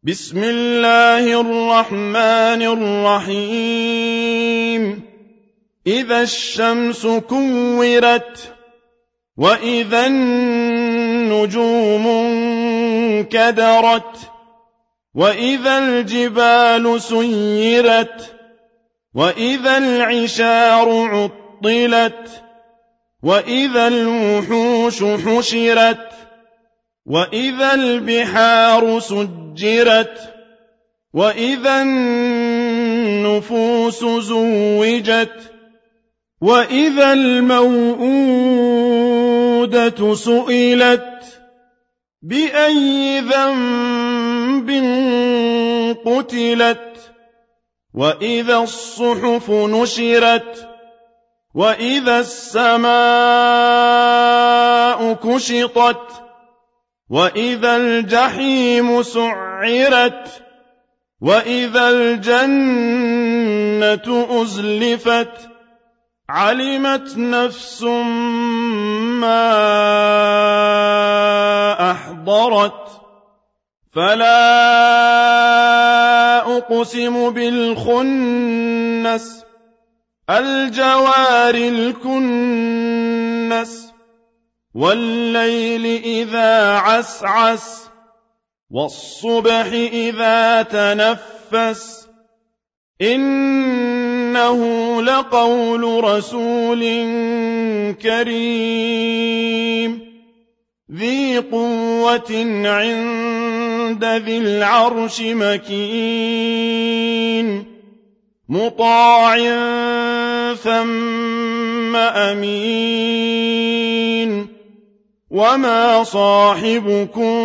بسم الله الرحمن الرحيم إذا الشمس كورت وإذا النجوم انكدرت وإذا الجبال سيرت وإذا العشار عطلت وإذا الوحوش حشرت وإذا البحار سجرت وإذا النفوس زوجت وإذا الموءودة سئلت بأي ذنب قتلت وإذا الصحف نشرت وإذا السماء كشطت وإذا الجحيم سعرت وإذا الجنة أزلفت علمت نفس ما أحضرت فلا أقسم بالخنس الجوار الكنس والليل إذا عسعس والصبح إذا تنفس إنه لقول رسول كريم ذي قوة عند ذي العرش مكين مطاع ثم أمين وما صاحبكم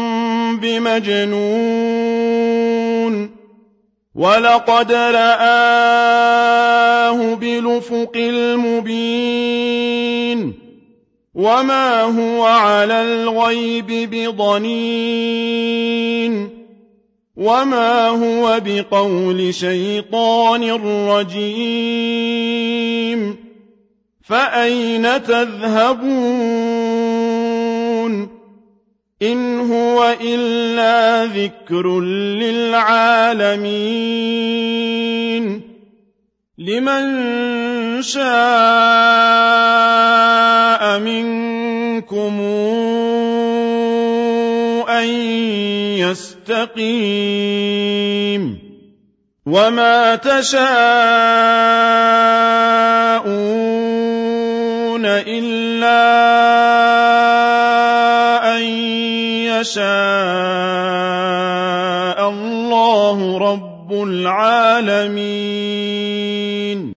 بمجنون ولقد رآه بالأفق المبين وما هو على الغيب بضنين وما هو بقول شيطان رجيم فأين تذهبون إن هو إلا ذكر للعالمين لمن شاء منكم أن يستقيم وما تشاءون إلا أن يشاء الله رب العالمين.